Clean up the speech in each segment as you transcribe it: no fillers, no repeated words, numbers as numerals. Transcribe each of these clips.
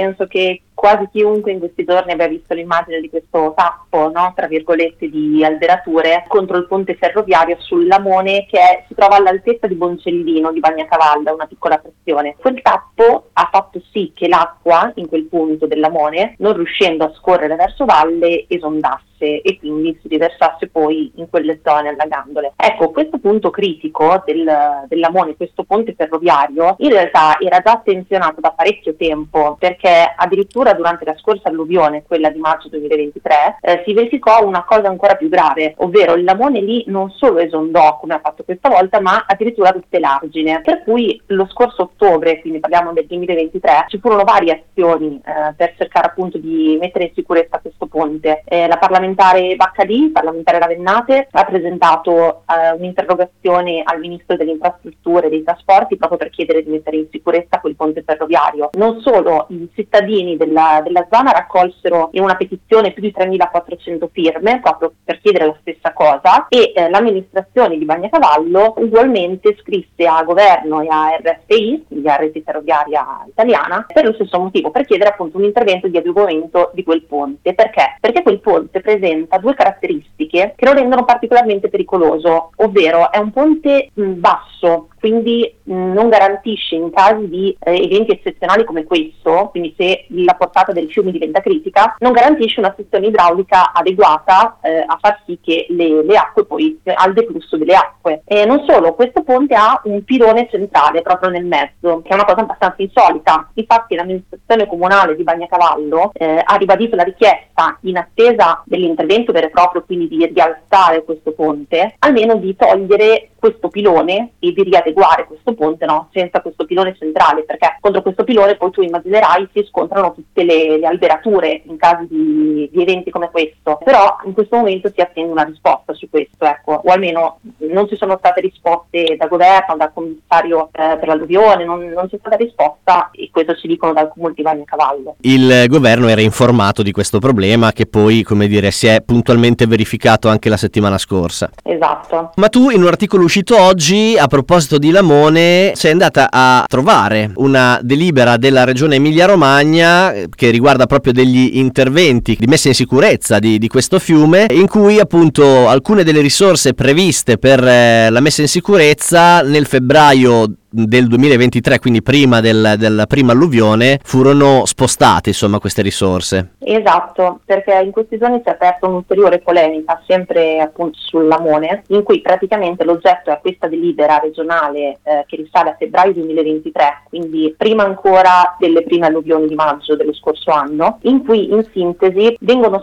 penso che quasi chiunque in questi giorni abbia visto l'immagine di questo tappo, no, tra virgolette, di alberature contro il ponte ferroviario sul Lamone si trova all'altezza di Boncellino, di Bagnacavalla, una piccola frazione. Quel tappo ha fatto sì che l'acqua in quel punto del Lamone, non riuscendo a scorrere verso valle, esondasse e quindi si riversasse poi in quelle zone allagandole. Ecco, questo punto critico del Lamone, questo ponte ferroviario, in realtà era già attenzionato da parecchio tempo, perché addirittura durante la scorsa alluvione, quella di maggio 2023, si verificò una cosa ancora più grave, ovvero il Lamone lì non solo esondò come ha fatto questa volta, ma addirittura tutte l'argine, per cui lo scorso ottobre, quindi parliamo del 2023, ci furono varie azioni per cercare appunto di mettere in sicurezza questo ponte. La parlamentare Baccalì, parlamentare Ravennate, ha presentato un'interrogazione al Ministro delle Infrastrutture e dei Trasporti proprio per chiedere di mettere in sicurezza quel ponte ferroviario. Non solo, i cittadini della zona raccolsero in una petizione più di 3.400 firme proprio per chiedere la stessa cosa e l'amministrazione di Bagnacavallo ugualmente scrisse a governo e a RFI, quindi a Rete Ferroviaria Italiana, per lo stesso motivo, per chiedere appunto un intervento di adeguamento di quel ponte. Perché? Perché quel ponte presenta due caratteristiche che lo rendono particolarmente pericoloso, ovvero è un ponte basso, quindi non garantisce in casi di eventi eccezionali come questo, quindi se la portata del fiume diventa critica, non garantisce una sezione idraulica adeguata a far sì che le acque poi al deflusso delle acque. E non solo, questo ponte ha un pilone centrale proprio nel mezzo, che è una cosa abbastanza insolita. Infatti l'amministrazione comunale di Bagnacavallo ha ribadito la richiesta, in attesa dell'intervento vero e proprio, quindi di rialzare questo ponte, almeno di togliere questo pilone e di riadeguare questo ponte, no, senza questo pilone centrale, perché contro questo pilone poi tu immaginerai si scontrano tutte le alberature in caso di eventi come questo. Però in questo momento si attende una risposta su questo, ecco, o almeno non ci sono state risposte da governo, dal commissario per l'alluvione, non c'è stata risposta, e questo ci dicono dal comune di Bagnacavallo. Il governo era informato di questo problema che poi, come dire, si è puntualmente verificato anche la settimana scorsa. Esatto. Ma tu in un articolo uscito oggi, a proposito di Lamone, sei andata a trovare una delibera della regione Emilia-Romagna che riguarda proprio degli interventi di messa in sicurezza di questo fiume, in cui appunto alcune delle risorse previste per la messa in sicurezza nel febbraio del 2023, quindi prima della prima alluvione, furono spostate, insomma, queste risorse. Esatto, perché in questi giorni si è aperta un'ulteriore polemica, sempre appunto sul Lamone, in cui praticamente l'oggetto è questa delibera regionale che risale a febbraio 2023, quindi prima ancora delle prime alluvioni di maggio dello scorso anno, in cui in sintesi vengono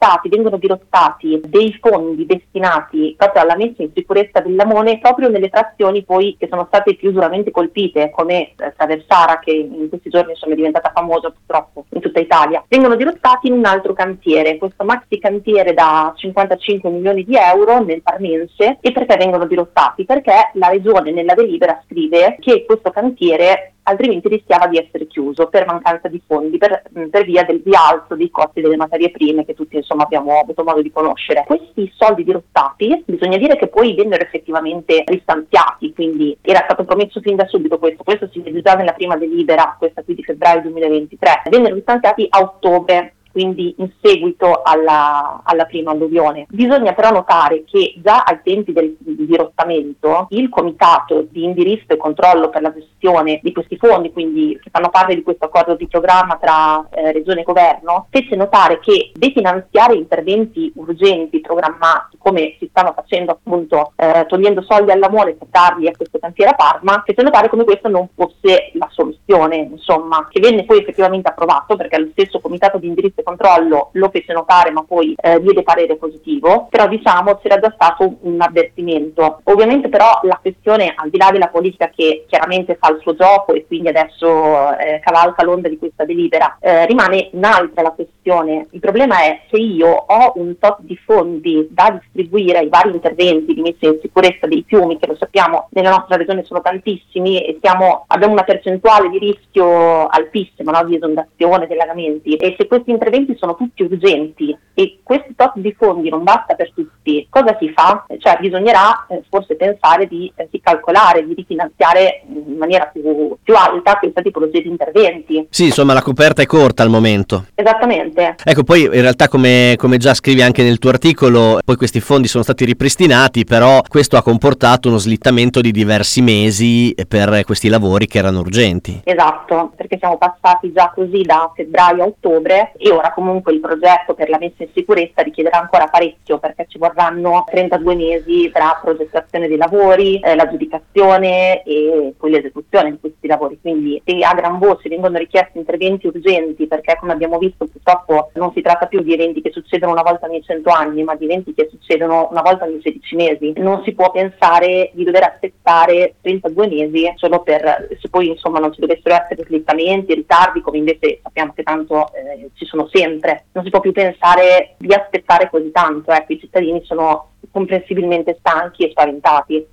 dirottati dei fondi destinati proprio alla messa in sicurezza del Lamone, proprio nelle frazioni poi che sono state più duramente colpite, come Traversara, che in questi giorni insomma è diventata famosa purtroppo in tutta Italia. Vengono dirottati in un altro cantiere, questo maxi cantiere da 55 milioni di euro nel Parmense. E perché vengono dirottati? Perché la regione nella delibera scrive che questo cantiere altrimenti rischiava di essere chiuso per mancanza di fondi, per via del rialzo dei costi delle materie prime che tutti insomma abbiamo avuto modo di conoscere. Questi soldi dirottati, bisogna dire che poi vennero effettivamente ristanziati, quindi era stato promesso fin da subito questo si vede già nella prima delibera, questa qui di febbraio 2023, vennero ristanziati a ottobre, quindi in seguito alla prima alluvione. Bisogna però notare che già ai tempi del dirottamento il comitato di indirizzo e controllo per la gestione di questi fondi, quindi che fanno parte di questo accordo di programma tra regione e governo, fece notare che definanziare interventi urgenti programmati, come si stanno facendo appunto togliendo soldi al Lamone per darli a questo cantiere a Parma, fece notare come questo non fosse la soluzione, insomma, che venne poi effettivamente approvato, perché lo stesso comitato di indirizzo controllo lo fece notare, ma poi diede parere positivo. Però diciamo c'era già stato un avvertimento. Ovviamente però la questione, al di là della politica che chiaramente fa il suo gioco e quindi adesso cavalca l'onda di questa delibera, rimane un'altra la questione. Il problema è: se io ho un tot di fondi da distribuire ai vari interventi di messa in sicurezza dei fiumi, che lo sappiamo nella nostra regione sono tantissimi e abbiamo una percentuale di rischio altissima, no, di esondazione, di allagamenti, e se questi interventi interventi sono tutti urgenti e questi tot di fondi non basta per tutti, cosa si fa? Cioè bisognerà forse pensare di calcolare, di rifinanziare in maniera più alta questa tipologia di interventi. Sì, insomma la coperta è corta al momento. Esattamente. Ecco, poi in realtà come già scrivi anche nel tuo articolo, poi questi fondi sono stati ripristinati, però questo ha comportato uno slittamento di diversi mesi per questi lavori che erano urgenti. Esatto, perché siamo passati già così da febbraio a ottobre e ora comunque il progetto per la messa in sicurezza richiederà ancora parecchio, perché ci vorranno 32 mesi tra progettazione dei lavori, l'aggiudicazione e poi l'esecuzione di questi lavori. Quindi se a gran voce vengono richiesti interventi urgenti, perché come abbiamo visto purtroppo non si tratta più di eventi che succedono una volta ogni 100 anni, ma di eventi che succedono una volta ogni 16 mesi, non si può pensare di dover aspettare 32 mesi solo per, se poi insomma non ci dovessero essere slittamenti, ritardi, come invece sappiamo che tanto ci sono sempre. Non si può più pensare di aspettare così tanto, i cittadini sono comprensibilmente stanchi e spaventati.